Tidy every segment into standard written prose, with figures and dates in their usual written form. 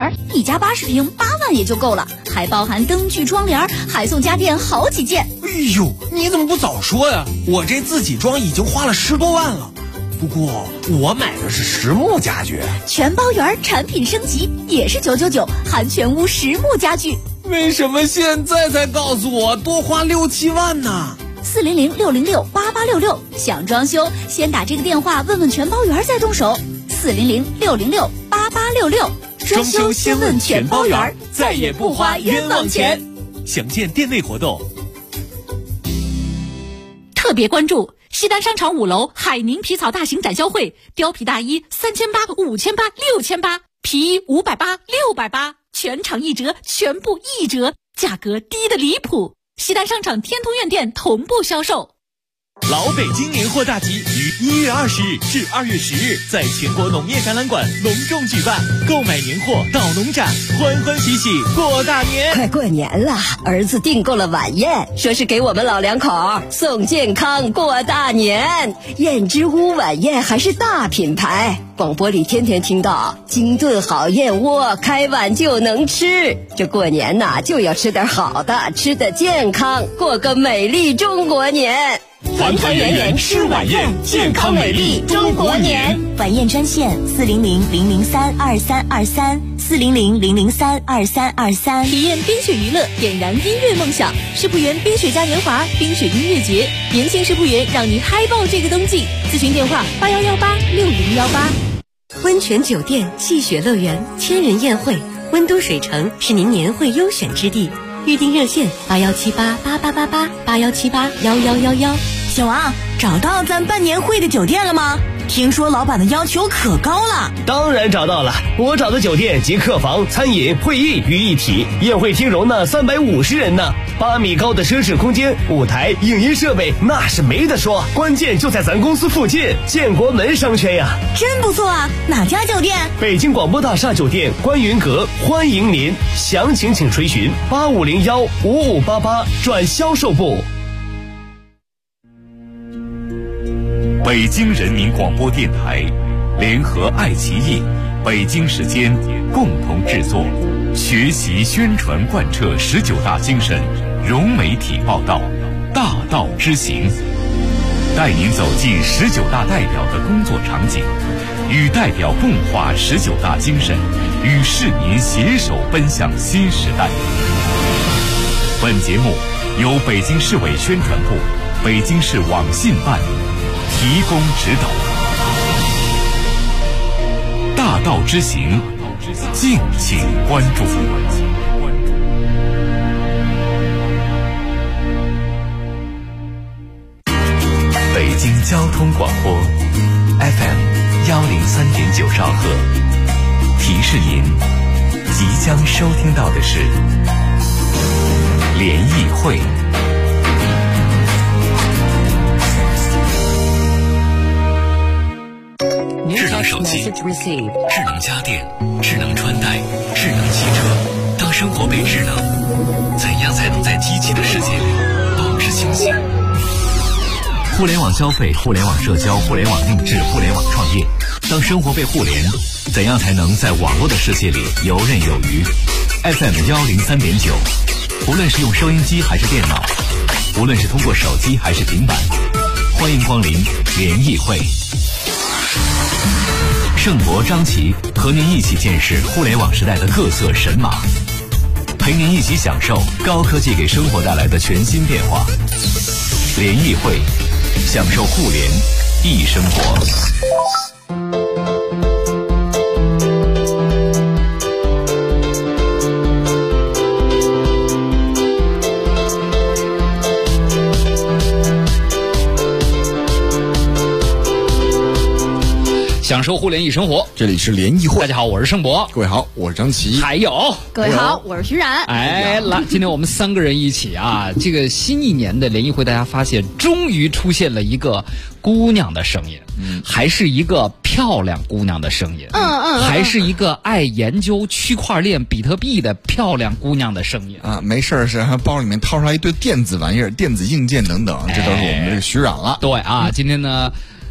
园，一家80平8万也就够了，还包含灯具、窗帘，还送家电好几件。 哎呦，你怎么不早说呀？我这自己装已经花了10多万了。不过我买的是实木家具， 全包园产品升级也是999，含全屋实木家具。 为什么现在才告诉我多花6、7万呢 ？400-606-8866，想装修先打这个电话问问全包园再动手。400-606-8866， 装修先问全包园，再也不花冤枉钱。详见店内活动。 特别关注西单商场5楼海宁皮草大型展销会，貂皮大衣3800、5800、6800，皮衣580、680，全场1折，全部1折，价格低得离谱。西单商场天通苑店同步销售。 老北京年货大集于1月20日至2月10日在全国农业展览馆隆重举办，购买年货到农展，欢欢喜喜过大年。 快过年了，儿子订购了晚宴，说是给我们老两口送健康过大年。燕之屋晚宴还是大品牌，广播里天天听到精炖好燕窝，开碗就能吃。这过年呐，就要吃点好的，吃得健康，过个美丽中国年。 团团圆圆吃晚宴，健康美丽中国年。 晚宴专线400-003-2323，400-003-2323。 体验冰雪娱乐，点燃音乐梦想。世博园冰雪嘉年华冰雪音乐节，年轻世博园让你嗨爆这个冬季。咨询电话81186018。 温泉酒店、戏雪乐园、千人宴会，温都水城是您年会优选之地。预订热线81788888，81781111。 小王，找到咱办年会的酒店了吗？听说老板的要求可高了。 当然找到了，我找的酒店集客房、餐饮、会议于一体，宴会厅容纳350人呢，8米高的奢侈空间，舞台、影音设备那是没得说，关键就在咱公司附近，建国门商圈呀。 真不错啊，哪家酒店？ 北京广播大厦酒店观云阁，欢迎您，详情请垂询8501-5588转销售部。 北京人民广播电台联合爱奇艺、北京时间共同制作，学习宣传贯彻19大精神，融媒体报道，大道之行，带您走进19大代表的工作场景，与代表共话19大精神，与市民携手奔向新时代。本节目由北京市委宣传部、北京市网信办提供指导。大道之行，敬请关注。北京交通广播 FM103.9兆赫，提示您即将收听到的是联谊会。智能手机、智能家电、智能穿戴、智能汽车，当生活被智能，怎样才能在机器的世界里保持清醒？互联网消费、互联网社交、互联网定制、互联网创业，当生活被互联，怎样才能在网络的世界里游刃有余？ FM103.9，无论是用收音机还是电脑，无论是通过手机还是平板，欢迎光临联谊会。盛博、张琪和您一起见识互联网时代的各色神马，陪您一起享受高科技给生活带来的全新变化。联谊会，享受互联易生活。 享受互联易生活， 这里是联谊会。 大家好，我是盛博。 各位好，我是张琪。 还有各位好，我是徐冉。 哎，来，今天我们3个人一起啊，这个新一年的联谊会，大家发现终于出现了一个姑娘的声音，还是一个漂亮姑娘的声音，还是一个爱研究区块链、比特币的漂亮姑娘的声音啊！没事是包里面掏出来一堆电子玩意儿、电子硬件等等，这都是我们的这个徐冉了。 对啊，今天呢。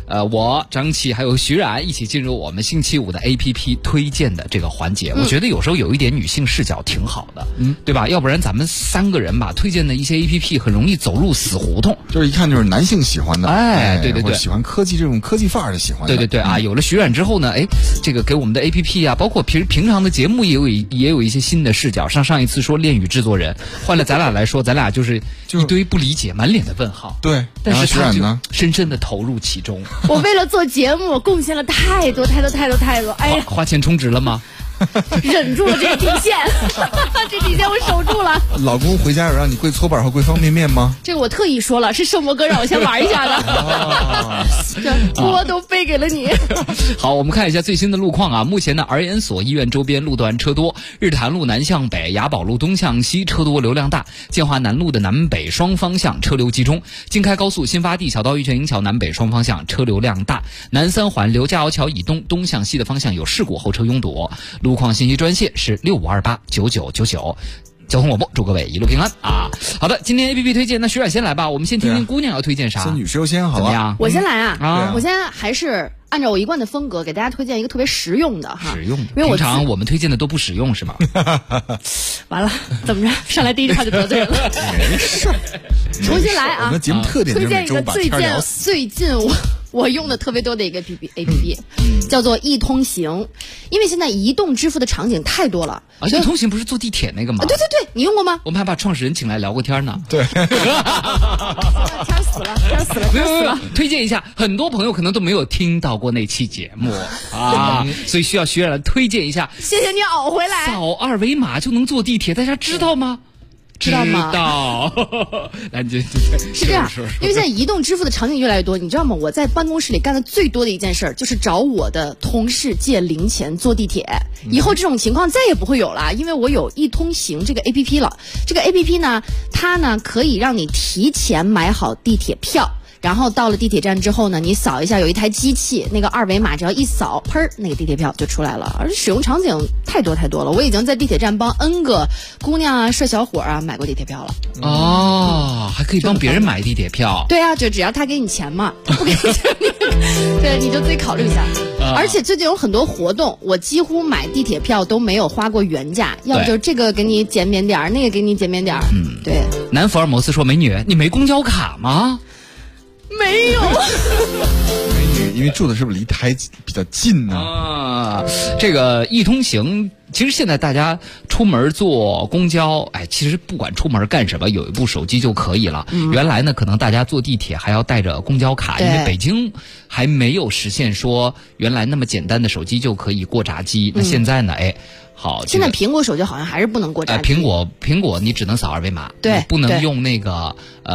我张琪还有徐冉一起进入我们星期五的 APP 推荐的这个环节。我觉得有时候有一点女性视角挺好的，对吧？要不然咱们3个人吧推荐的一些 APP 很容易走入死胡同， 就是一看就是男性喜欢的， 对对对， 喜欢科技这种科技范儿的喜欢的， 对对对啊！有了徐冉之后呢，这个给我们的 APP 啊，包括平常的节目也有一些新的视角。上一次说恋与制作人，换了咱俩来说，咱俩就是一堆不理解，满脸的问号。 对， 但是徐冉呢， 深深的投入其中。 我为了做节目贡献了太多，哎呀， 花钱充值了吗？ 忍住了这个底线，这底线我守住了。 老公回家有让你跪搓板和跪方便面吗？ 这个我特意说了，是圣魔哥让我先玩一下的，这锅都飞给了你。 好，我们看一下最新的路况啊。目前呢，儿研所医院周边路段车多，日坛路南向北、雅宝路东向西车多流量大，建华南路的南北双方向车流集中，京开高速新发地小道玉泉营桥南北双方向车流量大，南三环刘家窑桥以东向西的方向有事故，后车拥堵。路况信息专线是65289999。交通广播，祝各位一路平安啊！好的，今天 APP 推荐，那徐冉先来吧，我们先听听姑娘要推荐啥？ 先女士优先，好怎么样？ 我先来啊！我先还是按照我一贯的风格，给大家推荐一个特别实用的哈。 实用的，因为平常我们推荐的都不实用是吗？ 完了，怎么着？上来第一句话就得罪人了。 没事， 重新来啊！ 我们节目特点就是推荐一个最近我用的特别多的一个 APP， 叫做易通行。因为现在移动支付的场景太多了。 易通行不是坐地铁那个吗？ 对对对，你用过吗？ 我们还把创始人请来聊过天呢。 对。 天死了！ 推荐一下，很多朋友可能都没有听到过那期节目啊，所以需要徐冉来推荐一下。 谢谢你熬回来。 扫2维码就能坐地铁，大家知道吗？ 知道吗？ 来， 是这样，因为现在移动支付的场景越来越多，你知道吗？我在办公室里干的最多的一件事就是找我的同事借零钱坐地铁。以后这种情况再也不会有了，因为我有易通行这个 APP 了。这个 APP 呢，它呢可以让你提前买好地铁票。然后到了地铁站之后呢，你扫一下，有一台机器，那个2维码只要一扫，砰，那个地铁票就出来了。而且使用场景太多了，我已经在地铁站帮 N 个姑娘啊、帅小伙啊买过地铁票了。 哦，还可以帮别人买地铁票？ 对啊，就只要他给你钱嘛，他不给你钱，对，你就自己考虑一下。而且最近有很多活动，我几乎买地铁票都没有花过原价，要不就这个给你减免点儿，那个给你减免点儿。对。 南福尔摩斯说：“美女，你没公交卡吗？” 没有。 美女，因为住的是不是离台比较近呢？ 这个易通行，其实现在大家出门坐公交，其实不管出门干什么，有一部手机就可以了。原来呢，可能大家坐地铁还要带着公交卡，因为北京还没有实现说原来那么简单的手机就可以过闸机。那现在呢，好， 现在苹果手机好像还是不能过闸机。 苹果你只能扫2维码， 对， 不能用那个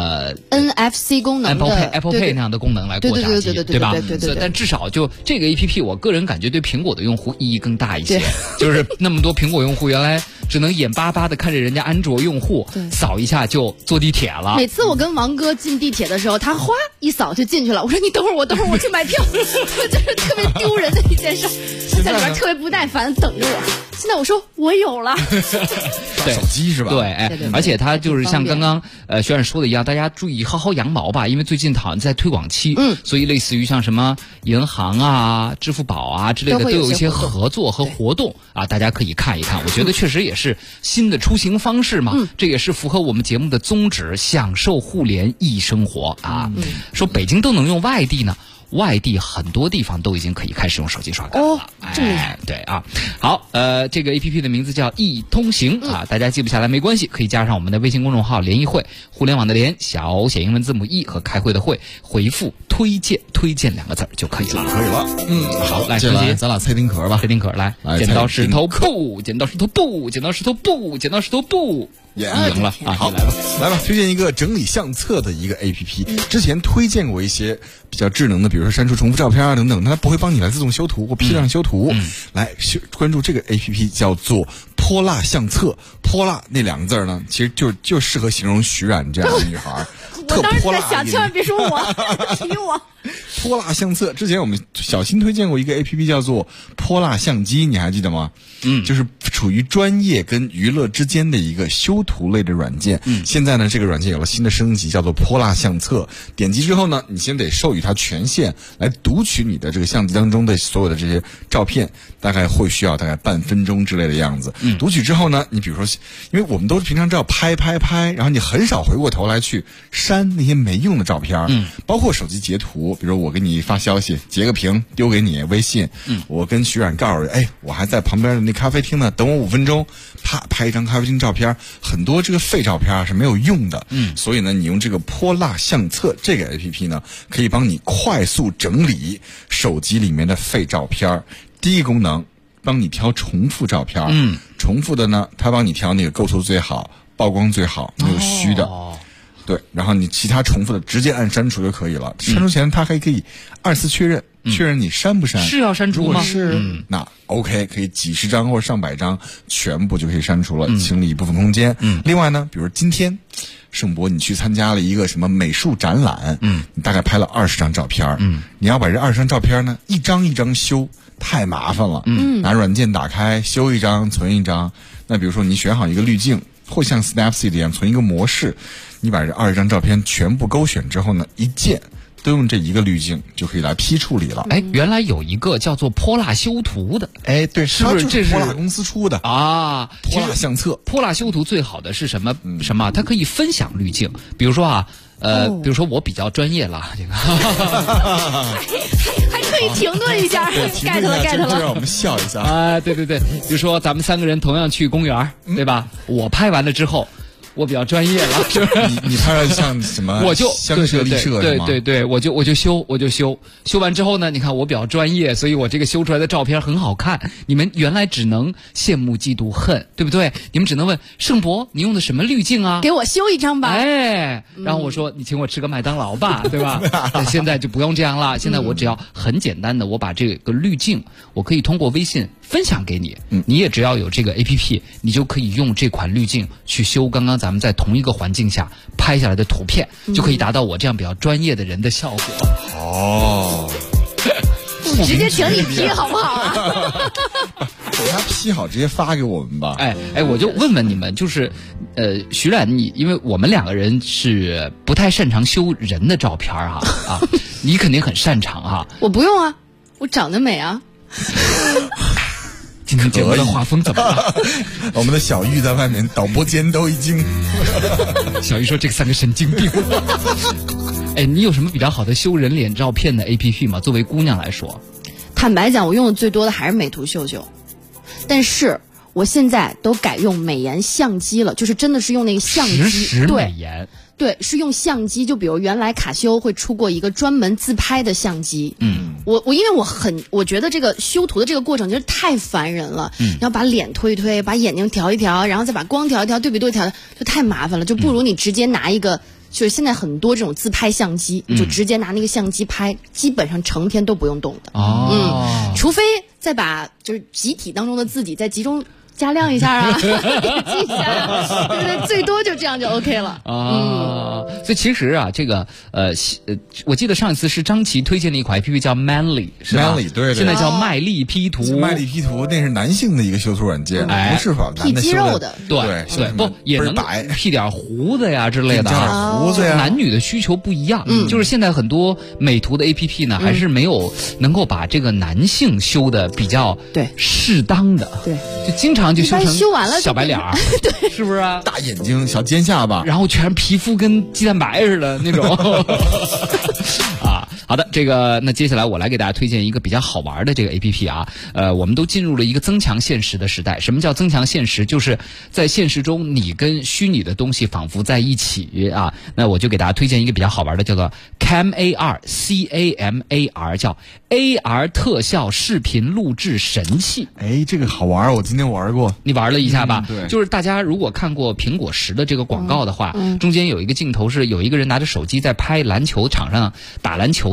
NFC 功能的 Apple Pay 那样的功能来过闸机，对吧？但至少就这个 APP， 我个人感觉对苹果的用户意义更大一些。就是那么多苹果用户原来只能眼巴巴的看着人家安卓用户扫一下就坐地铁了。 每次我跟王哥进地铁的时候，他哗一扫就进去了。我说你等会儿，我去买票，就是特别丢人的一件事。他在里边特别不耐烦等着我。现在我说我有了， 手机是吧？ 对，而且它就是像刚刚徐冉说的一样，大家注意薅薅羊毛吧，因为最近好像在推广期，所以类似于像什么银行啊、支付宝啊之类的都有一些合作和活动啊，大家可以看一看。我觉得确实也是新的出行方式嘛，这也是符合我们节目的宗旨，享受互联易生活啊。说北京都能用，外地呢？外地很多地方都已经可以开始用手机刷卡了， 这么厉害。 对啊，好，这个 APP 的名字叫易通行啊，大家记不下来没关系，可以加上我们的微信公众号联谊会，互联网的联，小写英文字母 E 和开会的会，回复推荐2个字就可以了。 可以了， 好，来， 接下来咱俩猜丁壳吧。 猜丁壳，来，剪刀石头布，剪刀石头布，剪刀石头布，剪刀石头布。赢了啊！ 好，来吧，推荐一个整理相册的一个 APP。之前推荐过一些比较智能的，比如说删除重复照片啊等等，它不会帮你来自动修图或批量修图。来关注这个 APP， 叫做泼辣相册。泼辣那2个字呢，其实就适合形容徐冉这样的女孩。 我当时在想，千万别说我提我。 泼辣相册，之前我们小新推荐过一个 APP 叫做泼辣相机，你还记得吗？就是处于专业跟娱乐之间的一个修图类的软件。现在呢，这个软件有了新的升级，叫做泼辣相册。点击之后呢，你先得授予它权限，来读取你的这个相机当中的所有的这些照片，大概会需要大概半分钟之类的样子。读取之后呢，你比如说，因为我们都是平常知道拍，然后你很少回过头来去删那些没用的照片，包括手机截图，比如我给你发消息，截个屏丢给你微信，我跟徐冉告诉，我还在旁边的那咖啡厅呢，等我5分钟，啪拍一张咖啡厅照片，很多这个废照片是没有用的，所以呢，你用这个泼辣相册这个 APP 呢，可以帮你快速整理手机里面的废照片。第一个功能，帮你挑重复照片，重复的呢，它帮你挑那个构图最好、曝光最好、没有虚的。对，然后你其他重复的直接按删除就可以了。删除前它还可以2次确认，确认你删不删。 是要删除吗？ 如果是，那 OK， 可以几十张或者上百张全部就可以删除了，清理一部分空间。另外呢，比如今天盛博你去参加了一个什么美术展览，你大概拍了20张照片，你要把这20张照片呢一张一张修，太麻烦了。拿软件打开修一张存一张。那比如说你选好一个滤镜，或像 Snapseed 一样存一个模式，你把这20张照片全部勾选之后呢，一键都用这一个滤镜就可以来批处理了。 原来有一个叫做泼辣修图的， 对， 是不是这是泼辣公司出的啊？ 泼辣相册， 泼辣修图最好的是什么？它可以分享滤镜，比如说比如说我比较专业了，这个还可以停顿一下，get 了， 让我们笑一下啊！对，比如说咱们3个人同样去公园，对吧？我拍完了之后。我比较专业了，是不是？ 你拍了像什么？ 我就香舍丽舍是吗？ 对，我就修完之后呢，你看我比较专业，所以我这个修出来的照片很好看。你们原来只能羡慕嫉妒恨，对不对？你们只能问盛博，你用的什么滤镜啊？ 给我修一张吧。 然后我说你请我吃个麦当劳吧，对吧？现在就不用这样了，现在我只要很简单的，我把这个滤镜，我可以通过微信分享给你，你也只要有这个 APP， 你就可以用这款滤镜去修刚刚咱们在同一个环境下拍下来的图片，就可以达到我这样比较专业的人的效果。 直接请你批好不好啊？ 给他批好，直接发给我们吧。 我就问问你们，就是徐冉，因为我们2个人是不太擅长修人的照片啊，你肯定很擅长哈。 我不用啊，我长得美啊。 今天节目的画风怎么了？ 我们的小玉在外面导播间都已经。 小玉说：“这3个神经病。”你有什么比较好的修人脸照片的 APP 吗？作为姑娘来说， 坦白讲，我用的最多的还是美图秀秀，但是我现在都改用美颜相机了，就是真的是用那个相机， 实时美颜。 对，是用相机，就比如原来卡西欧会出过一个专门自拍的相机。我因为我觉得这个修图的这个过程就是太烦人了，要把脸推一推，把眼睛调一调，然后再把光调一调，对比度调，就太麻烦了，就不如你直接拿一个。就是现在很多这种自拍相机，你就直接拿那个相机拍，基本上成天都不用动的。除非再把就是集体当中的自己再集中加亮一下啊，记一下，对，最多就这样就 OK 了。 所以其实啊，这个我记得上一次是张琪推荐的一款 APP 叫 Manly， 是吧？ Manly 对， 现在叫麦丽 P 图。 麦丽 P 图那是男性的一个修图软件，不是吧 ？P 肌肉的， 对，不也能 P 点胡子呀之类的啊。 胡子呀， 男女的需求不一样。就是现在很多美图的 APP 呢，还是没有能够把这个男性修的比较适当的。 对， 就经常就修成修完了小白脸儿， 对， 是不是啊？ 大眼睛、小尖下巴， 然后全皮肤跟鸡蛋白似的那种。好的，那接下来我来给大家推荐一个比较好玩的这个 APP 啊。我们都进入了一个增强现实的时代。什么叫增强现实？就是在现实中你跟虚拟的东西仿佛在一起啊。那我就给大家推荐一个比较好玩的，叫做 CAMAR， 叫 AR 特效视频录制神器。 这个好玩，我今天玩过。 你玩了一下吧？ 对， 就是大家如果看过苹果10的这个广告的话，中间有一个镜头是有一个人拿着手机在拍篮球场上打篮球的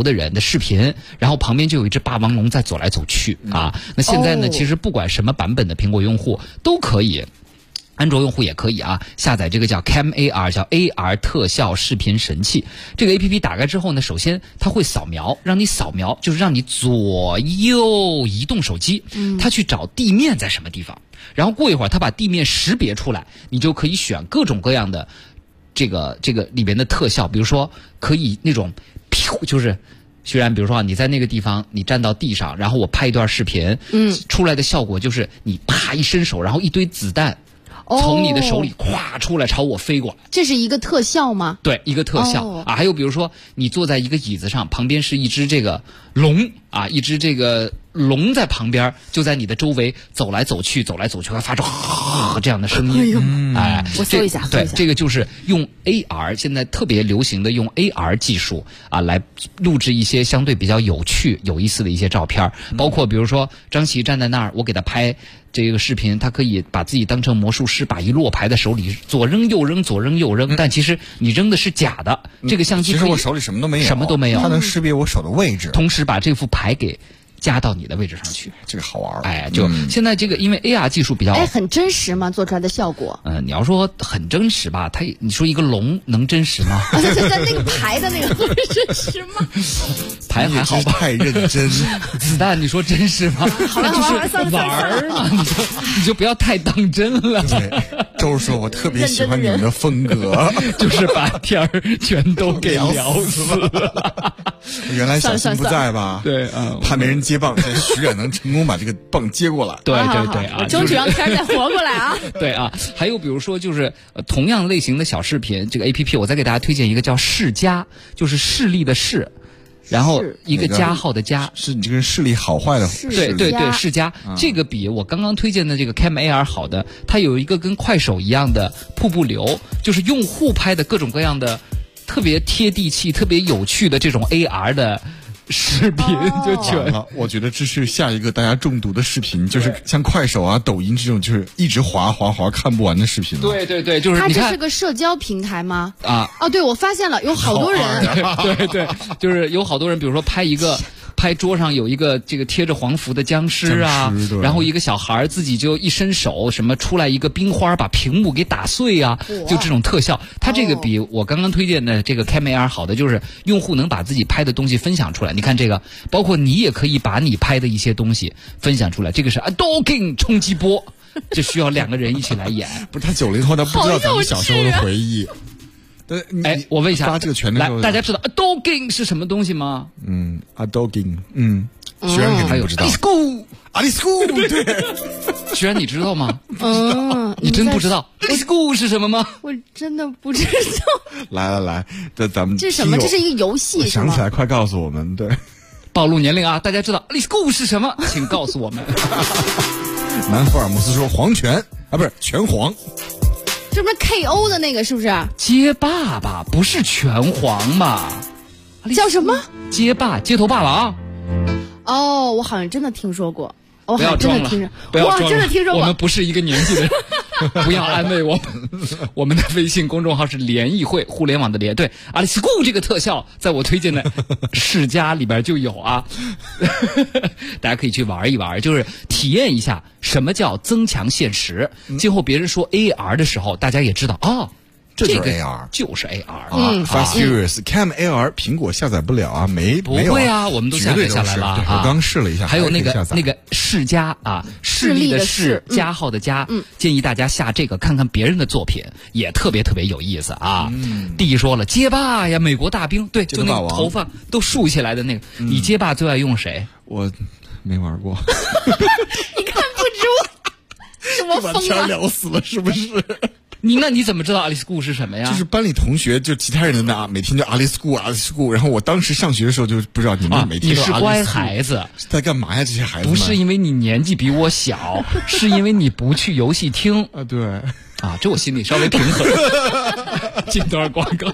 的人的视频，然后旁边就有一只霸王龙在走来走去啊。那现在呢，其实不管什么版本的苹果用户都可以。安卓用户也可以啊，下载这个叫 CamAR， 叫 AR 特效视频神器。这个 APP 打开之后呢，首先它会扫描，让你扫描，就是让你左右移动手机，它去找地面在什么地方。然后过一会儿，它把地面识别出来，你就可以选各种各样的这个里边的特效，比如说可以那种，就是虽然比如说你在那个地方你站到地上，然后我拍一段视频，出来的效果就是你啪一伸手，然后一堆子弹。从你的手里咵出来朝我飞过来， 这是一个特效吗？ 对，一个特效啊。还有比如说你坐在一个椅子上，旁边是一只这个龙啊，一只这个龙在旁边，就在你的周围走来走去，会发出这样的声音。哎， 我搜一下。 对，这个就是用 AR， 现在特别流行的用 AR 技术啊，来录制一些相对比较有趣、有意思的一些照片，包括比如说张琪站在那儿，我给他拍这个视频，他可以把自己当成魔术师，把一摞牌在手里左扔右扔，左扔右扔，但其实你扔的是假的。这个相机其实我手里什么都没有，它能识别我手的位置， 同时把这副牌给加到你的位置上去， 这个好玩。 哎，就现在这个，因为 AR 技术比较， 很真实吗？做出来的效果？ 你要说很真实吧，你说一个龙能真实吗？ 那个牌的那个会真实吗？ 牌还好吧？ 太认真。 子弹，你说真实吗？ 好了， 就是玩嘛，你就不要太当真了。 对，周说我特别喜欢你们的风格， 就是把天儿全都给聊死了。 原来小新不在吧？ 对怕没人接棒，现在徐冉能成功把这个棒接过来。 对啊， 争取让天儿再活过来啊！ 对啊，还有比如说就是同样类型的小视频，这个 APP 我再给大家推荐一个叫视加，就是视力的视。然后一个加号的加， 是你这个视力好坏的。 对，视加，这个比我刚刚推荐的这个 CamAR 好的，它有一个跟快手一样的瀑布流，就是用户拍的各种各样的特别贴地气、特别有趣的这种 AR 的视频，就全了。我觉得这是下一个大家中毒的视频，就是像快手啊、抖音这种，就是一直滑看不完的视频。 对，就是你看， 它这是个社交平台吗？ 对， 我发现了，有好多人。 对，就是有好多人，比如说拍桌上有一个这个贴着黄符的僵尸啊，然后一个小孩自己就一伸手，什么出来一个冰花把屏幕给打碎啊，就这种特效。它这个比我刚刚推荐的这个 CamAR 好的，就是用户能把自己拍的东西分享出来。你看这个，包括你也可以把你拍的一些东西分享出来。这个是 Adobe 冲击波，这需要2个人一起来演。 不是他90后，他不知道咱们小时候的回忆。 我问一下， 发这个拳的时候， 大家知道 Adobe 是什么东西吗 ？Adobe，虽然肯定不知道。Alisco，对， 虽然你知道吗？你真不知道 Alisco 是什么吗？ 我真的不知道。 来，咱们这是什么？这是一个游戏， 想起来，快告诉我们。对， 暴露年龄啊！大家知道 Alisco 是什么？请告诉我们。 南福尔摩斯说黄拳啊，不是拳皇。 这不是 KO 的那个是不是？ 街霸吧，不是拳皇吧？ 叫什么？ 街霸，街头霸王。 我好像真的听说过。 不要装了，不要装了， 真的听说过。 我们不是一个年纪的人，不要安慰我们。我们的微信公众号是联谊会，互联网的联。对，Alisco 这个特效在我推荐的世嘉里边就有啊，大家可以去玩一玩，就是体验一下什么叫增强现实。今后别人说 AR 的时候，大家也知道这就是 AR， 就是 AR。 Fast Furious CamAR 苹果下载不了啊， 不会啊，我们都下载下来了。 我刚试了一下， 还有那个视加啊，视力的视，加号的加，建议大家下这个看看别人的作品，也特别特别有意思啊。弟说了，街霸呀，美国大兵，对，就那个头发都竖起来的那个。你街霸最爱用谁？ 我没玩过。 你看不出什么疯把天聊死了，是不是？ 那你怎么知道 Alisco 是什么呀？ 就是班里同学，就其他人的每天就 Alisco， 然后我当时上学的时候就不知道你们每天都 Alisco。 你是乖孩子， 在干嘛呀？这些孩子不是因为你年纪比我小，是因为你不去游戏厅啊。对这我心里稍微平衡。进段广告。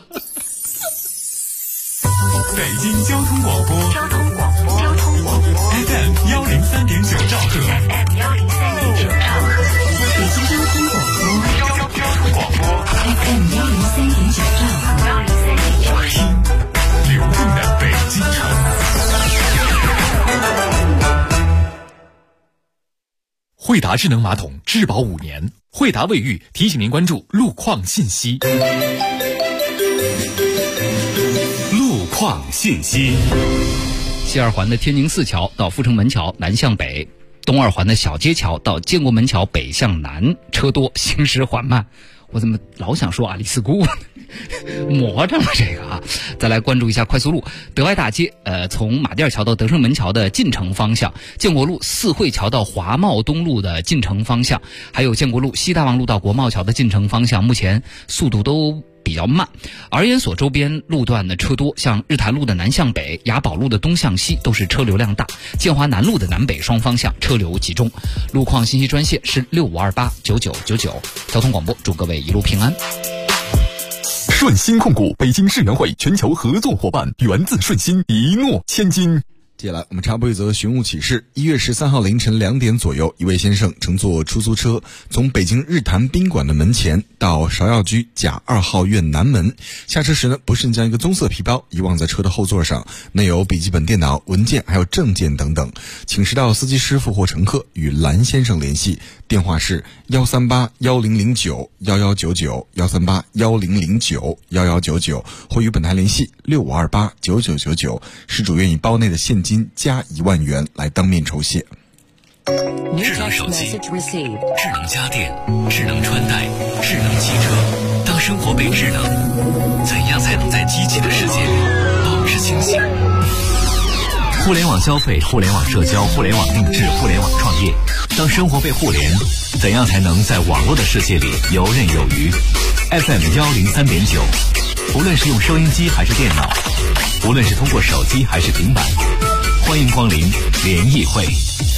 北京交通广播FM 103.9兆赫。 北京交通广播 FM 103.9兆赫， 流动的北京城。 达智能马桶质保5年。惠达卫浴提醒您关注路况信息。路况信息： 西二环的天宁寺桥到阜成门桥南向北，东二环的小街桥到建国门桥北向南，车多，行驶缓慢。我怎么老想说阿里斯姑魔怔了这个啊！再来关注一下快速路，德外大街从马甸桥到德胜门桥的进城方向，建国路四惠桥到华贸东路的进城方向，还有建国路西大望路到国贸桥的进城方向，目前速度都比较慢。而研所周边路段的车多，像日坛路的南向北、雅宝路的东向西都是车流量大，建华南路的南北双方向车流集中。路况信息专线是65289999。交通广播，祝各位一路平安。 顺鑫控股北京世园会全球合作伙伴，源自顺鑫，一诺千金。 接下来我们插播一则寻物启事。1月13号凌晨2点左右，一位先生乘坐出租车从北京日坛宾馆的门前到芍药居甲2号院南门，下车时呢，不慎将一个棕色皮包遗忘在车的后座上，内有笔记本电脑、文件还有证件等等，请示到司机师傅或乘客与蓝先生联系，电话是13810091199，13810091199，或与本台联系65289999，失主愿以包内的现金加1万元来当面酬谢。 智能手机、智能家电、智能穿戴、智能汽车。当生活被智能，怎样才能在机器的世界里保持清醒？互联网消费、互联网社交、互联网定制、互联网创业。当生活被互联，怎样才能在网络的世界里游刃有余？ FM103.9，无论是用收音机还是电脑，无论是通过手机还是平板，欢迎光临联谊会。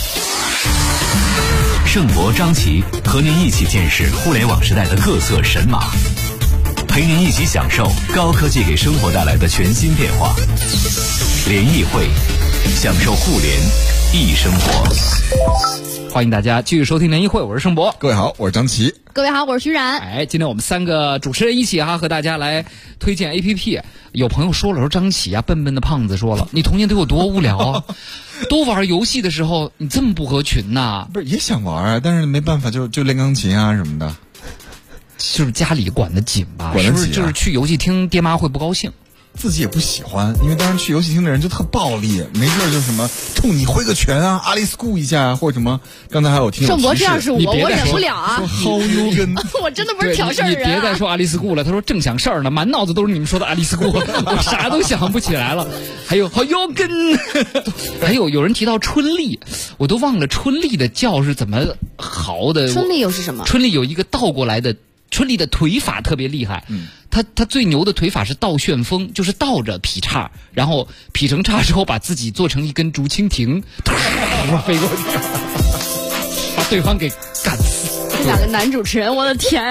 盛博、张琪和您一起见识互联网时代的各色神马，陪您一起享受高科技给生活带来的全新变化。联谊会，享受互联易生活。 欢迎大家继续收听联谊会，我是盛博。 各位好，我是张琪。 各位好，我是徐冉。 今天我们3个主持人一起和大家来推荐 APP。有朋友说了，说张琪笨笨的胖子说了，你童年对我多无聊啊！都玩游戏的时候，你这么不合群呐？ 不是也想玩啊，但是没办法，就练钢琴啊什么的。 就是家里管得紧吧？ 管得紧是不是就是去游戏厅，爹妈会不高兴？ 自己也不喜欢，因为当时去游戏厅的人就特暴力，没事就什么冲你挥个拳啊，阿里斯库一下或者什么。刚才还有听盛博这样是我忍不了啊！ 薅油根， 我真的不是挑事儿人。 你别再说阿里斯库了，他说正想事儿呢，满脑子都是你们说的阿里斯库，我啥都想不起来了。还有薅油根，还有人提到春丽，我都忘了春丽的叫是怎么嚎的。 春丽又是什么？ 春丽有一个倒过来的。春丽的腿法特别厉害，他最牛的腿法是倒旋风，就是倒着劈叉，然后劈成叉之后把自己做成一根竹蜻蜓，飞过去，把对方给干死。 这2个男主持人，我的天！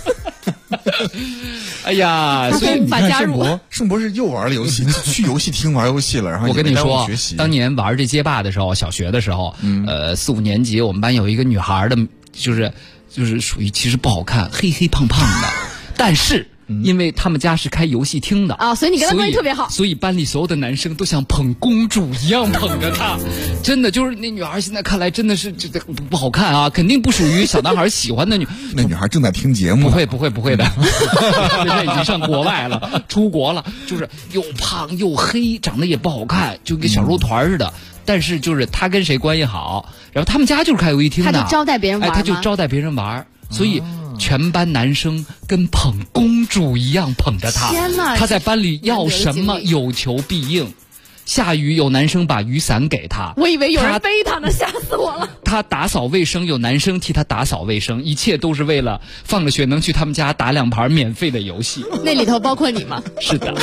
哎呀， 所以你看盛博是又玩了游戏，去游戏厅玩游戏了，然后我跟你说，当年玩这街霸的时候，小学的时候，4、5年级，我们班有一个女孩的，就是属于其实不好看，黑黑胖胖的，但是因为他们家是开游戏厅的啊，所以你跟他关系特别好， 所以班里所有的男生都像捧公主一样捧着她，真的就是那女孩现在看来真的是不好看啊，肯定不属于小男孩喜欢的那女孩正在听节目， 不会的，人家已经上国外了，出国了，就是又胖又黑，长得也不好看，就跟小肉团似的。但是就是他跟谁关系好，然后他们家就是开游戏厅的， 他就招待别人玩， 他就招待别人玩，所以全班男生跟捧公主一样捧着他。 天哪！ 他在班里要什么有求必应。下雨有男生把雨伞给他， 我以为有人背他呢，吓死我了。 他打扫卫生有男生替他打扫卫生，一切都是为了放了学能去他们家打2盘免费的游戏。 那里头包括你吗？ 是的。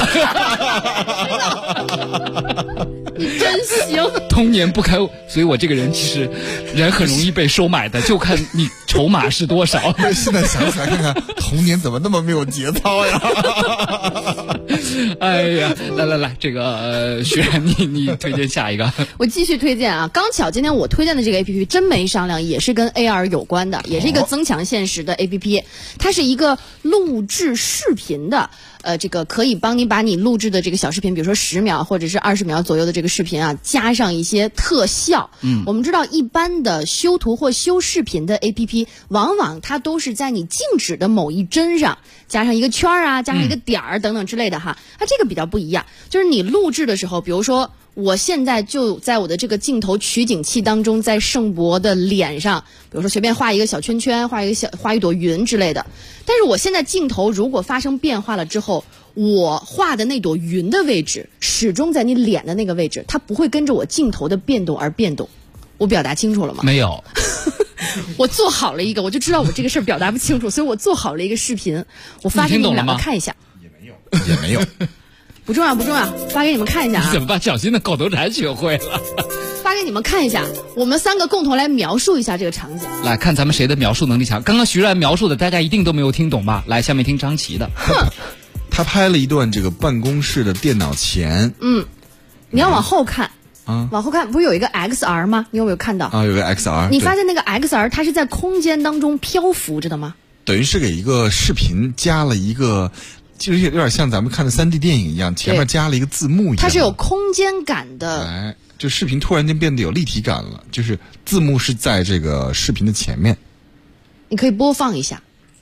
你真行。 童年不开，所以我这个人其实人很容易被收买的，就看你筹码是多少。 现在想起来看看，童年怎么那么没有节操呀？ 哎呀，来，这个徐然，你推荐下一个。 我继续推荐啊，刚巧今天我推荐的这个 APP 真没商量，也是跟 AR 有关的，也是一个增强现实的 APP，它是一个录制视频的。这个可以帮你把你录制的这个小视频，比如说10秒或者是20秒左右的这个视频啊，加上一些特效。我们知道一般的修图或修视频的 APP， 往往它都是在你静止的某一帧上加上一个圈啊，加上一个点儿等等之类的哈。它这个比较不一样，就是你录制的时候，比如说我现在就在我的这个镜头取景器当中，在盛博的脸上，比如说随便画一个小圈圈，画一朵云之类的。但是我现在镜头如果发生变化了之后，我画的那朵云的位置始终在你脸的那个位置，它不会跟着我镜头的变动而变动。我表达清楚了吗？ 没有。 我做好了一个，我就知道我这个事儿表达不清楚，所以我做好了一个视频，我发给你们两个看一下。 也没有。 不重要，发给你们看一下啊！ 你怎么把小新的口头禅学会了？ 发给你们看一下，我们3个共同来描述一下这个场景。 来看咱们谁的描述能力强。刚刚徐然描述的，大家一定都没有听懂吧？来，下面听张琪的。 他拍了一段这个办公室的电脑前。 你要往后看。往后看，不是有一个 XR 吗？你有没有看到？ 啊，有个 XR。 你发现那个 XR 它是在空间当中漂浮着的吗？ 等于是给一个视频加了一个。就是有点像咱们看的3D 电影一样，前面加了一个字幕一样， 它是有空间感的。 就视频突然间变得有立体感了，就是字幕是在这个视频的前面。 你可以播放一下。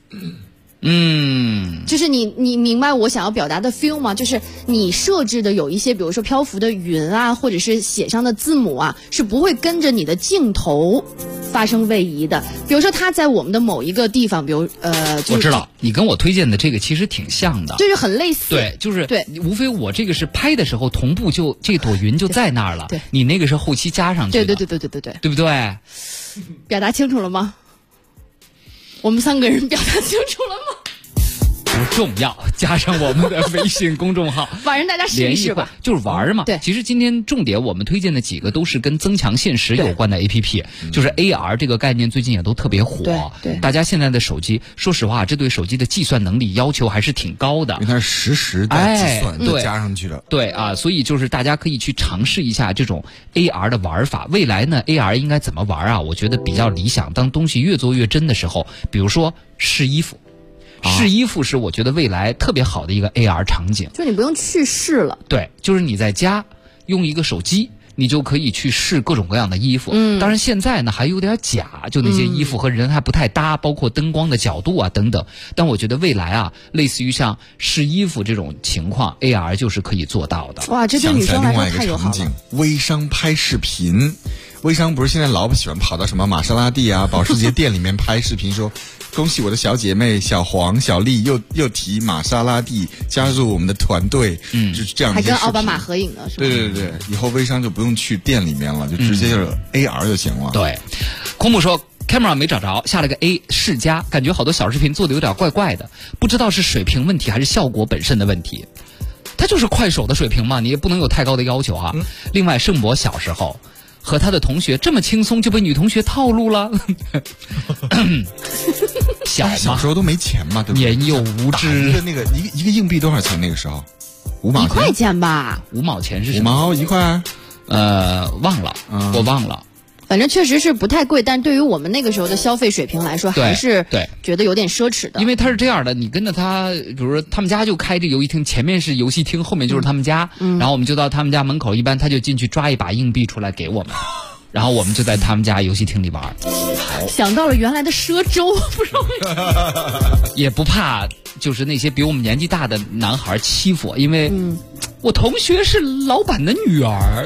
就是你明白我想要表达的 feel 吗？就是你设置的有一些，比如说漂浮的云啊，或者是写上的字母啊，是不会跟着你的镜头发生位移的。比如说它在我们的某一个地方，比如我知道你跟我推荐的这个其实挺像的， 就是很类似。 对，就是对， 无非我这个是拍的时候同步就这朵云就在那儿了， 对， 你那个是后期加上去的。 对， 对不对？ 表达清楚了吗？我们3个人表达清楚了吗？ 不重要，加上我们的微信公众号， 反正大家试一试吧， 就是玩嘛。 对， 其实今天重点我们推荐的几个都是跟增强现实有关的 APP， 就是 AR 这个概念最近也都特别火。 对， 大家现在的手机，说实话，这对手机的计算能力要求还是挺高的， 因为它是实时的计算都加上去的。 对啊，所以就是大家可以去尝试一下这种 AR 的玩法。未来呢 ，AR 应该怎么玩啊？我觉得比较理想。当东西越做越真的时候，比如说试衣服。试衣服是我觉得未来特别好的一个 AR 场景， 就你不用去试了。 对，就是你在家用一个手机，你就可以去试各种各样的衣服。当然现在呢还有点假，就那些衣服和人还不太搭，包括灯光的角度啊等等。但我觉得未来啊，类似于像试衣服这种情况 ，AR 就是可以做到的。 哇，这对女生来说太友好了。 微商拍视频，微商不是现在老喜欢跑到什么玛莎拉蒂啊、保时捷店里面拍视频说。恭喜我的小姐妹小黄、小丽又提玛莎拉蒂加入我们的团队，就是这样。 还跟奥巴马合影呢，是吧？ 对，以后微商就不用去店里面了，就直接就是 AR 就行了。 对，空木说 camera 没找着，下了个 A 世嘉，感觉好多小视频做的有点怪怪的，不知道是水平问题还是效果本身的问题。它就是快手的水平嘛，你也不能有太高的要求啊。另外，盛博小时候。和他的同学这么轻松就被女同学套路了， 小时候都没钱嘛，对不对？ 年幼无知。 一个硬币多少钱？那个时候5毛钱，1 块钱吧。 5毛钱是什么？5毛1块？ 忘了，我忘了。 反正确实是不太贵，但对于我们那个时候的消费水平来说，还是觉得有点奢侈的。 因为他是这样的，你跟着他，比如说他们家就开这游戏厅，前面是游戏厅，后面就是他们家，然后我们就到他们家门口，一般他就进去抓一把硬币出来给我们，然后我们就在他们家游戏厅里玩。 想到了原来的赊粥，不容易。也不怕，就是那些比我们年纪大的男孩欺负我，因为我同学是老板的女儿。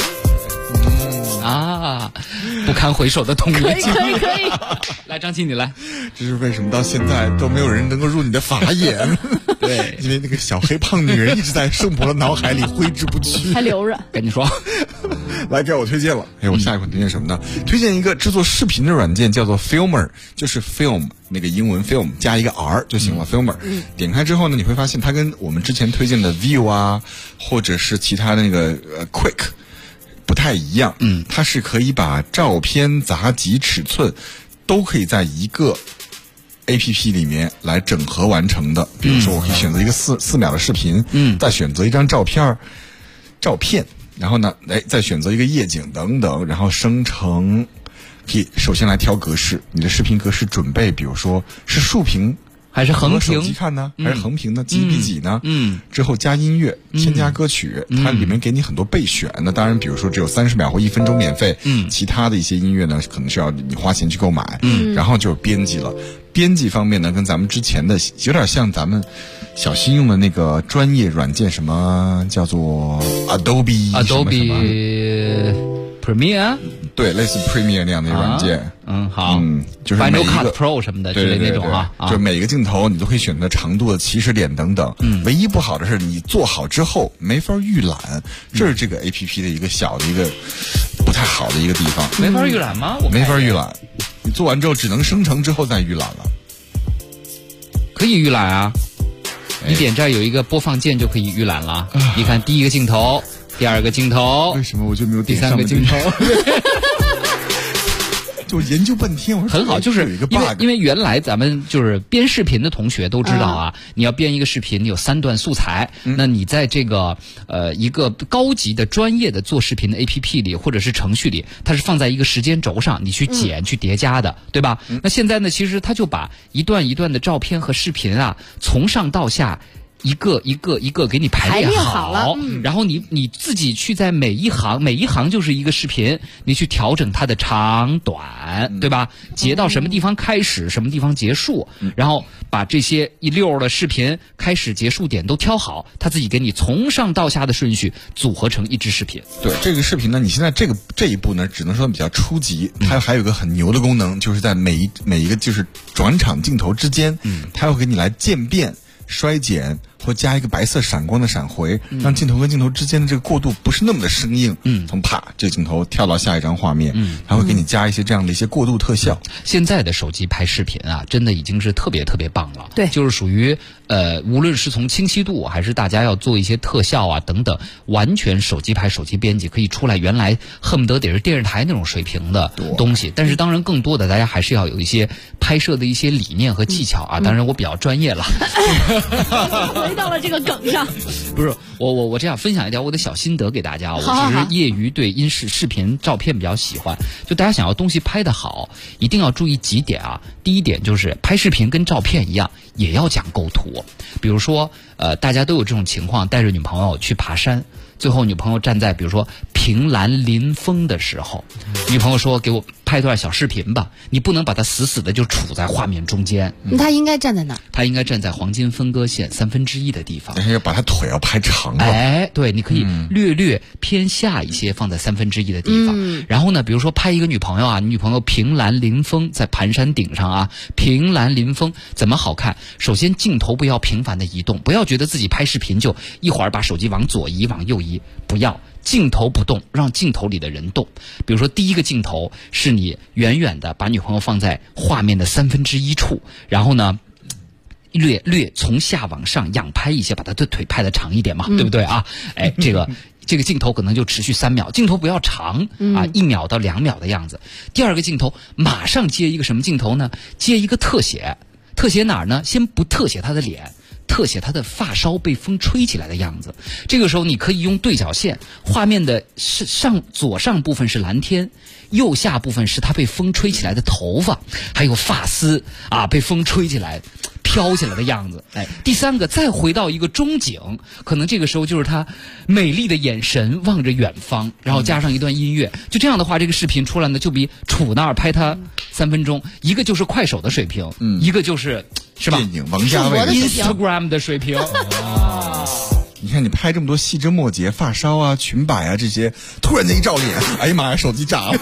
不堪回首的童年。 可以。 来，张琪，你来。 这是为什么到现在都没有人能够入你的法眼？ 对， 因为那个小黑胖女人一直在盛博的脑海里挥之不去， 还留着。 跟你说， 来，该我推荐了。我下一款推荐什么呢？推荐一个制作视频的软件，叫做 Filmer， 就是 film 那个英文 film 加一个 R 就行了。Filmer，点开之后呢，你会发现它跟我们之前推荐的 View 啊，或者是其他的那个Quick。不太一样，它是可以把照片、杂集、尺寸都可以在一个 APP 里面来整合完成的。比如说，我可以选择一个4秒的视频，再选择一张照片，然后呢，再选择一个夜景等等，然后生成。可以首先来挑格式，你的视频格式准备，比如说是竖屏还是横屏？ 手机看呢，还是横屏呢？几比几呢？之后加音乐，添加歌曲，它里面给你很多备选。那当然，比如说只有30秒或1分钟免费，其他的一些音乐呢，可能需要你花钱去购买。然后就是编辑了。编辑方面呢，跟咱们之前的有点像咱们小新用的那个专业软件，什么叫做 Adobe Premiere， 对，类似 Premiere 那样的软件。 好， 就是每一个 Final Cut Pro 什么的之类那种啊， 就每一个镜头你都可以选择长度的起始点等等。唯一不好的是你做好之后没法预览，这是这个 APP 的一个小的一个不太好的一个地方。 没法预览吗？ 没法预览，你做完之后只能生成之后再预览了。 可以预览啊，你点这儿有一个播放键就可以预览了。你看第一个镜头，第二个镜头， 为什么我就没有第三个镜头？ 就研究半天，我说很好，就是有一个 bug， 因为原来咱们就是编视频的同学都知道啊，你要编一个视频，你有3段素材，那你在这个一个高级的专业的做视频的 APP 里或者是程序里，它是放在一个时间轴上，你去剪去叠加的，对吧？那现在呢，其实它就把一段一段的照片和视频啊，从上到下。一个给你排列好了， 然后你自己去在每一行就是一个视频，你去调整它的长短，对吧？截到什么地方开始，什么地方结束，然后把这些一溜的视频开始结束点都挑好，它自己给你从上到下的顺序组合成一支视频。 对，这个视频呢，你现在这一步呢，只能说比较初级，它还有一个很牛的功能，就是在每一个就是转场镜头之间，它会给你来渐变、衰减。或加一个白色闪光的闪回，让镜头跟镜头之间的这个过渡不是那么的生硬。从啪，这个镜头跳到下一张画面，它会给你加一些这样的一些过渡特效。 现在的手机拍视频啊，真的已经是特别特别棒了。 对， 就是属于无论是从清晰度，还是大家要做一些特效啊等等，完全手机拍、手机编辑可以出来原来恨不得得是电视台那种水平的东西。但是当然，更多的大家还是要有一些拍摄的一些理念和技巧啊。当然，我比较专业了。 回到了这个梗上， 不是我这样分享一点我的小心得给大家。我其实业余对视频、照片比较喜欢，就大家想要东西拍得好，一定要注意几点啊。第一点就是拍视频跟照片一样，也要讲构图。比如说大家都有这种情况，带着女朋友去爬山，最后女朋友站在比如说凭栏临风的时候，女朋友说给我拍段小视频吧，你不能把它死死的就处在画面中间。 他应该站在哪？ 他应该站在黄金分割线1/3的地方。 要把他腿要拍长了。 对，你可以略偏下一些，放在1/3的地方。然后呢，比如说拍一个女朋友啊，你女朋友凭栏临风在盘山顶上啊，凭栏临风怎么好看？首先镜头不要频繁的移动，不要觉得自己拍视频就一会儿把手机往左移往右移，不要。镜头不动，让镜头里的人动。比如说第一个镜头是你远远的把女朋友放在画面的1/3处，然后呢略从下往上仰拍一些，把她的腿拍得长一点嘛，对不对啊？这个镜头可能就持续3秒，镜头不要长啊，1秒到2秒的样子。第二个镜头马上接一个什么镜头呢？接一个特写，特写哪儿呢？先不特写她的脸，特写他的发梢被风吹起来的样子。这个时候你可以用对角线，画面的左上部分是蓝天，右下部分是他被风吹起来的头发，还有发丝啊被风吹起来飘起来的样子。第三个再回到一个中景，可能这个时候就是他美丽的眼神望着远方，然后加上一段音乐。就这样的话，这个视频出来呢，就比杵那儿拍他3分钟，一个就是快手的水平，一个就是吧？ 电影王家卫 Instagram 的水平。 你看你拍这么多细枝末节、发梢啊、裙摆啊这些，突然间一照脸，哎呀妈呀，手机炸了！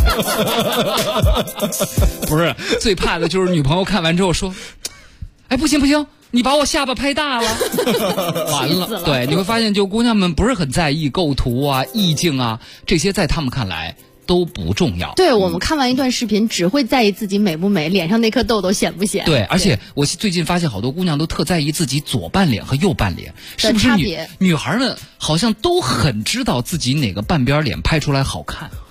不是，最怕的就是女朋友看完之后说：“哎，不行，你把我下巴拍大了。”完了，对，你会发现，就姑娘们不是很在意构图啊、意境啊这些，在她们看来都不重要。 对，我们看完一段视频，只会在意自己美不美，脸上那颗痘痘显不显。 对，而且我最近发现好多姑娘都特在意自己左半脸和右半脸，是不是女孩们好像都很知道自己哪个半边脸拍出来好看？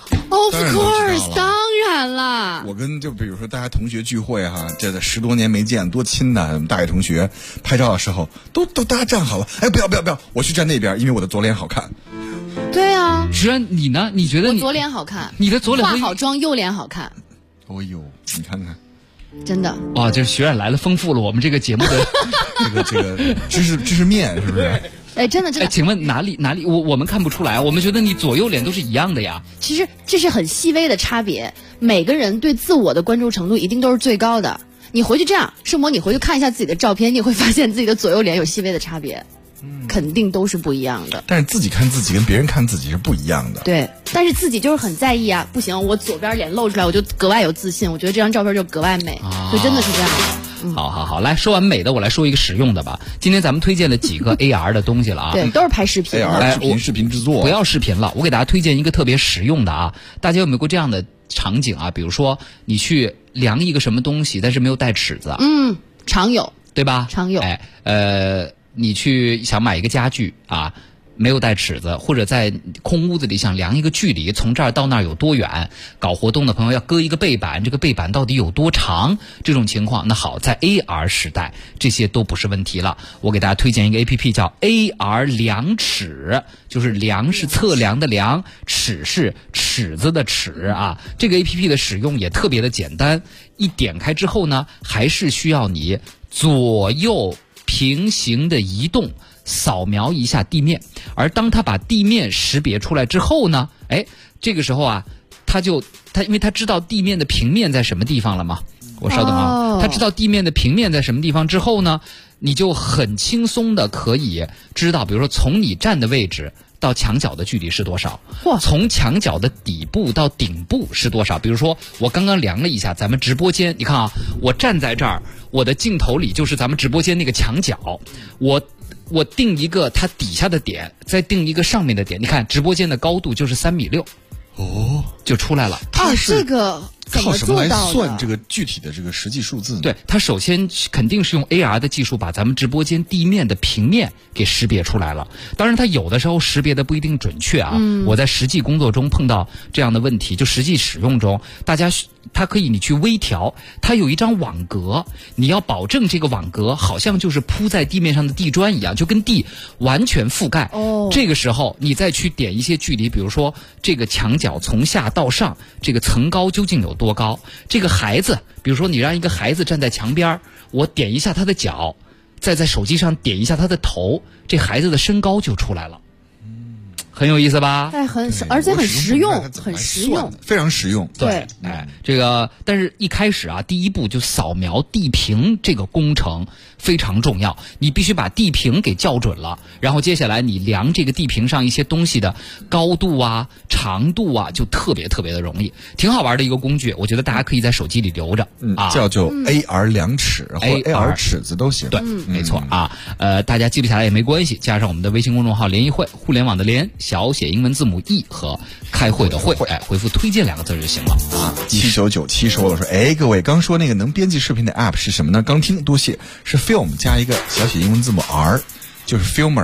Of course， 当然啦。 我跟就比如说大家同学聚会哈，这10多年没见，多亲的大学同学拍照的时候，都大家站好了。哎，不要，我去站那边，因为我的左脸好看。 对啊。 实然你呢？你觉得我左脸好看？ 你的左脸化好妆，右脸好看。 哦呦，你看看。 真的哇，这徐冉来了，丰富了我们这个节目的这个知识面，是不是？ 哎，真的。 哎，请问哪里？我们看不出来，我们觉得你左右脸都是一样的呀。 其实这是很细微的差别，每个人对自我的关注程度一定都是最高的。你回去这样，盛博，你回去看一下自己的照片，你会发现自己的左右脸有细微的差别。肯定都是不一样的， 但是自己看自己跟别人看自己是不一样的。 对，但是自己就是很在意啊，不行，我左边脸露出来，我就格外有自信，我觉得这张照片就格外美，所以真的是这样的。 好，来说完美的，我来说一个实用的吧。今天咱们推荐了几个 AR 的东西了啊， 对，都是拍视频 ，AR 视频制作。 不要视频了，我给大家推荐一个特别实用的啊，大家有没有过这样的场景啊？比如说你去量一个什么东西，但是没有带尺子， 常有， 对吧？ 常有， 你去想买一个家具啊，没有带尺子，或者在空屋子里想量一个距离，从这儿到那儿有多远？搞活动的朋友要搁一个背板，这个背板到底有多长？这种情况，那好，在 AR 时代，这些都不是问题了。我给大家推荐一个 APP 叫 AR 量尺，就是量是测量的量，尺是尺子的尺啊。这个 APP 的使用也特别的简单，一点开之后呢，还是需要你左右平行的移动，扫描一下地面，而当他把地面识别出来之后呢，这个时候啊，他因为他知道地面的平面在什么地方了嘛，我稍等啊，他知道地面的平面在什么地方之后呢，你就很轻松的可以知道，比如说从你站的位置到墙角的距离是多少，从墙角的底部到顶部是多少。比如说我刚刚量了一下咱们直播间，你看啊，我站在这儿，我的镜头里就是咱们直播间那个墙角，我定一个它底下的点，再定一个上面的点，你看直播间的高度就是3.6米，就出来了。 这个靠什么来算这个具体的这个实际数字呢？ 对，它首先肯定是用 AR 的技术把咱们直播间地面的平面给识别出来了。当然它有的时候识别的不一定准确啊，我在实际工作中碰到这样的问题，就实际使用中，它可以你去微调，它有一张网格，你要保证这个网格好像就是铺在地面上的地砖一样，就跟地完全覆盖。这个时候你再去点一些距离，比如说这个墙角从下到上，这个层高究竟有多高？这个孩子，比如说你让一个孩子站在墙边，我点一下他的脚，再在手机上点一下他的头，这孩子的身高就出来了。很有意思吧？ 而且很实用，很实用， 非常实用。 对， 这个，但是一开始啊，第一步就扫描地平这个工程非常重要，你必须把地平给校准了，然后接下来你量这个地平上一些东西的高度啊、长度啊，就特别的容易，挺好玩的一个工具，我觉得大家可以在手机里留着叫做 AR 量尺或 AR 尺子都行。 对，没错啊。大家记不下来也没关系，加上我们的微信公众号联谊会，互联网的联，小写英文字母 E 和开会的会，回复推荐2个字就行了啊。 7997说了说，各位刚说那个能编辑视频的 app 是什么呢？刚听多谢，是 film 加一个小写英文字母 R， 就是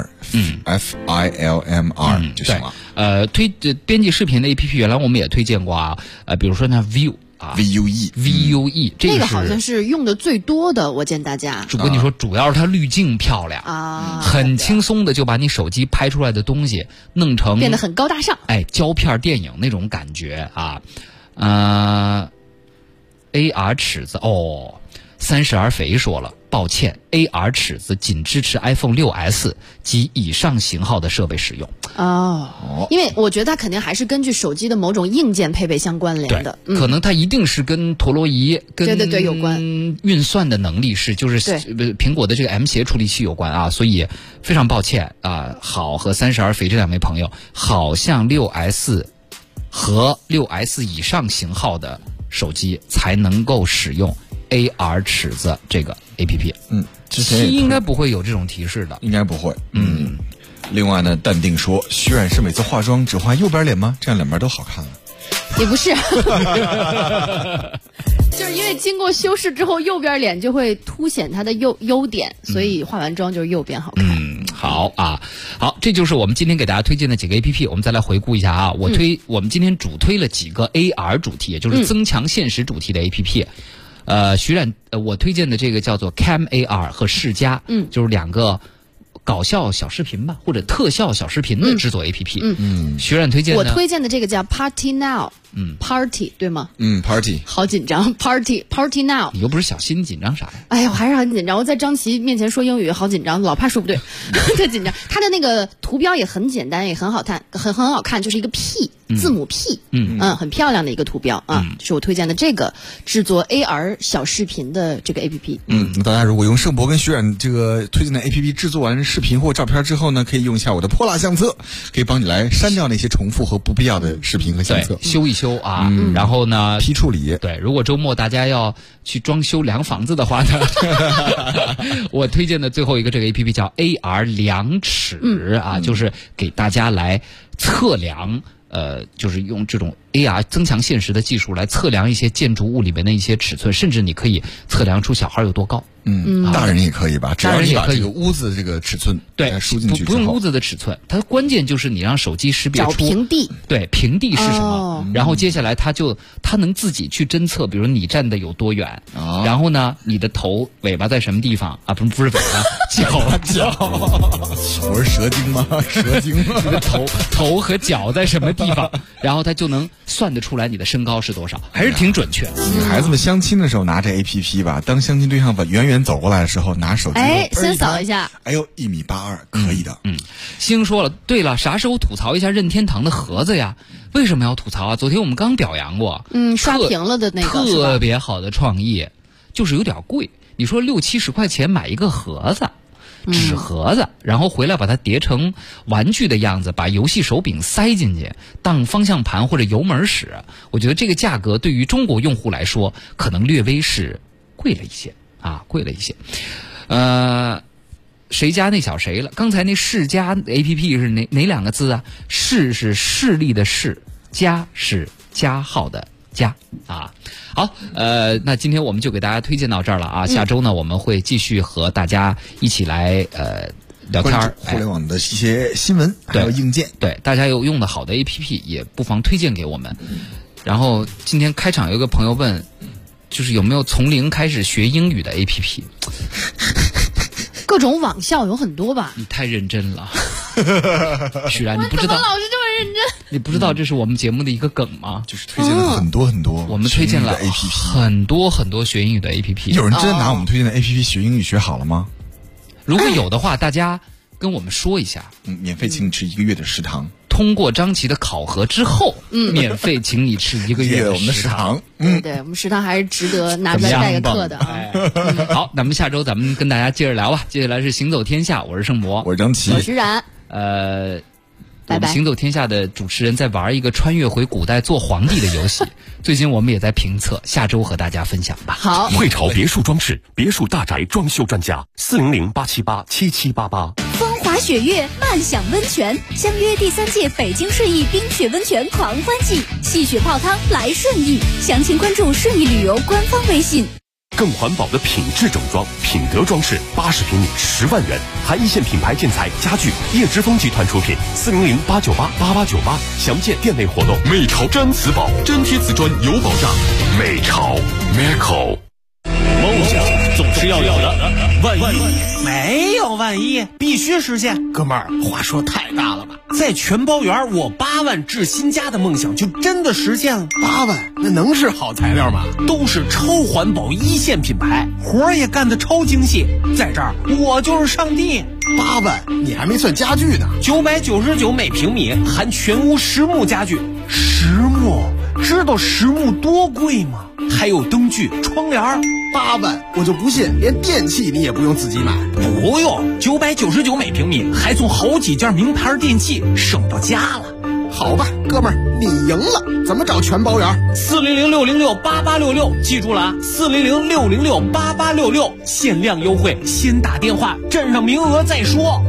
filmer，FILMR 就行了。 编辑视频的 APP 原来我们也推荐过啊，比如说那 VUE， 这个好像是用的最多的，我见大家。 我跟你说，主要是它滤镜漂亮啊， 很轻松的就把你手机拍出来的东西弄成变得很高大上， 胶片电影那种感觉啊。AR 尺子三十而肥说了，抱歉 ，AR 尺子仅支持 iPhone 6s 及以上型号的设备使用。 因为我觉得它肯定还是根据手机的某种硬件配备相关联的。 可能它一定是跟陀螺仪、跟对有关， 运算的能力就是苹果的这个 M 协处理器有关啊，所以非常抱歉啊。好和三十而肥这2位朋友，好像 6s 和 6s 以上型号的手机才能够使用AR 尺子这个 APP， 之前应该不会有这种提示的， 应该不会。另外呢，淡定说，徐冉是每次化妆只画右边脸吗？这样两边都好看了。 也不是，就是因为经过修饰之后，右边脸就会凸显它的优点，所以化完妆就是右边好看。 好啊，好，这就是我们今天给大家推荐的几个 APP。我们再来回顾一下啊，我们今天主推了几个 AR 主题，也就是增强现实主题的 APP。徐冉，我推荐的这个叫做 Cam AR 和世嘉，就是两个搞笑小视频吧，或者特效小视频的制作 APP。徐冉推荐的， 我推荐的这个叫 Party Now。Party 对吗 ？Party 好紧张 ，Party Now。 你又不是小新，紧张啥呀？ 哎呀，我还是很紧张。我在张琪面前说英语，好紧张，老怕说不对，特紧张。它的那个图标也很简单，也很好看，很好看，就是一个 P 字母 P，很漂亮的一个图标啊，是我推荐的这个制作 AR 小视频的这个 APP。 那大家如果用盛博跟徐冉这个推荐的 APP 制作完视频或照片之后呢，可以用一下我的泼辣相册，可以帮你来删掉那些重复和不必要的视频和相册， 修一修啊，然后呢批处理。 对，如果周末大家要去装修量房子的话呢，我推荐的最后一个这个 APP 叫 AR 量尺啊，就是给大家来测量。就是用这种 AR 增强现实的技术来测量一些建筑物里面的一些尺寸，甚至你可以测量出小孩有多高。 大人也可以吧？只要你把这个屋子的这个尺寸输进去之后， 不用屋子的尺寸，它关键就是你让手机识别出找平地， 对，平地是什么，然后接下来它能自己去侦测，比如你站的有多远，然后呢，你的头尾巴在什么地方啊？不是尾巴，脚。 我是蛇精吗？蛇精吗？ 你的头和脚在什么地方？然后它就能算得出来你的身高是多少，还是挺准确。 女孩子们相亲的时候拿着 APP 吧，当相亲对象远远走过来的时候，拿手机先扫一下， 哎呦1.82米，可以的。 星说了，对了，啥时候吐槽一下任天堂的盒子呀？为什么要吐槽啊？昨天我们刚表扬过， 刷屏了的那个特别好的创意，就是有点贵。你说60-70块钱买一个盒子。纸盒子，然后回来把它叠成玩具的样子，把游戏手柄塞进去当方向盘或者油门使。我觉得这个价格对于中国用户来说可能略微是贵了一些。谁家那小谁了？刚才那世嘉 APP 是哪两个字啊？是势力的势，嘉是加号的加啊。好，那今天我们就给大家推荐到这儿了啊。下周呢，我们会继续和大家一起来聊天， 互联网的一些新闻还有硬件。 对，大家有用的好的 APP 也不妨推荐给我们。然后今天开场有一个朋友问，就是有没有从零开始学英语的 APP？ 各种网校有很多吧？ 你太认真了，许然，你不知道？ 怎么老是这么认真？ 你不知道这是我们节目的一个梗吗？ 就是推荐了很多很多， 我们推荐了 APP 很多学英语的 APP。 有人真的拿我们推荐的 APP 学英语学好了吗？ 如果有的话，大家跟我们说一下。 免费请你吃1个月的食堂。 通过张琪的考核之后，免费请你吃1个月的我们的食堂。 对，我们食堂还是值得拿出来带个课的啊。 好，那么下周咱们跟大家接着聊吧。接下来是行走天下，我是盛博， 我是张琪， 我是冉。 我们行走天下的主持人在玩一个穿越回古代做皇帝的游戏，最近我们也在评测，下周和大家分享吧。 好， 汇潮别墅装饰，别墅大宅装修专家，400-878-7788。 风华雪月，漫享温泉，相约第3届北京顺义冰雪温泉狂欢季，戏雪泡汤来顺义，详情关注顺义旅游官方微信。 更环保的品质整装，品德装饰，80平米10万元，含一线品牌建材家具，叶之峰集团出品，400-898-8898，详见店内活动。 美潮毡瓷宝，粘贴瓷砖有保障。 美潮 Meco。 梦想总是要有的，万一没有万一，必须实现。哥们儿，话说太大了吧？在全包园，我8万置新家的梦想就真的实现了。 8万，那能是好材料吗？ 都是超环保1线品牌，活儿也干得超精细。在这儿，我就是上帝。 8万，你还没算家具呢。 999每平米，含全屋实木家具。实木，知道实木多贵吗？还有灯具、窗帘。 8万，我就不信连电器你也不用自己买。 不用，999每平米，还送好几件名牌电器，省到家了。 好吧，哥们儿，你赢了。怎么找全包园 ？400-606-8866，记住了啊，400-606-8866，限量优惠，先打电话，占上名额再说。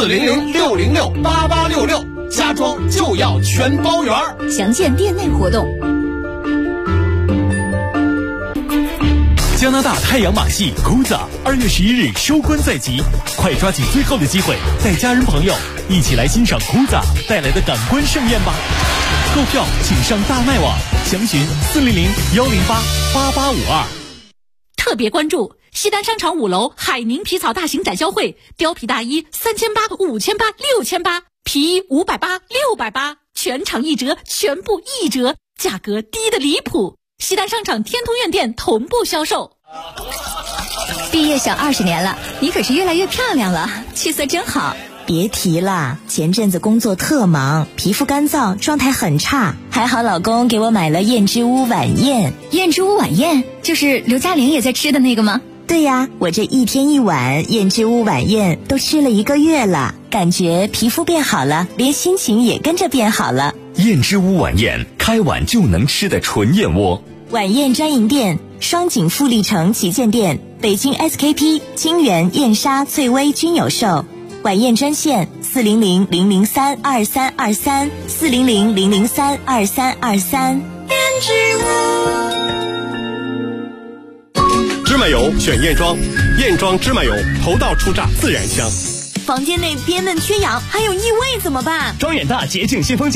400-606-8866，家装就要全包园， 详见店内活动。 加拿大太阳马戏 Kuza 2月11日收官在即，快抓紧最后的机会，带家人朋友一起来欣赏 Kuza 带来的感官盛宴吧！购票请上大麦网，详询400-108-8852。 特别关注西单商场5楼海宁皮草大型展销会，貂皮大衣3800、5800、6800，皮衣580、680，全场1折，全部1折，价格低得离谱。西单商场天通苑店同步销售。 毕业小20年了，你可是越来越漂亮了，气色真好。 别提了，前阵子工作特忙，皮肤干燥，状态很差，还好老公给我买了燕之屋晚宴。 燕之屋晚宴就是刘嘉玲也在吃的那个吗？ 对呀，我这1天1碗燕之屋晚宴都吃了1个月了，感觉皮肤变好了，连心情也跟着变好了。 燕之屋晚宴，开碗就能吃的纯燕窝。 晚宴专营店：双井富力城旗舰店、北京 SKP、清源、燕莎、翠微均有售。晚宴专线400-003-2323 400-003-2323。 燕之屋。芝麻油选燕庄，燕庄芝麻油头道出榨自然香。 房间内憋闷缺氧，还有异味怎么办？ 庄远大洁净新风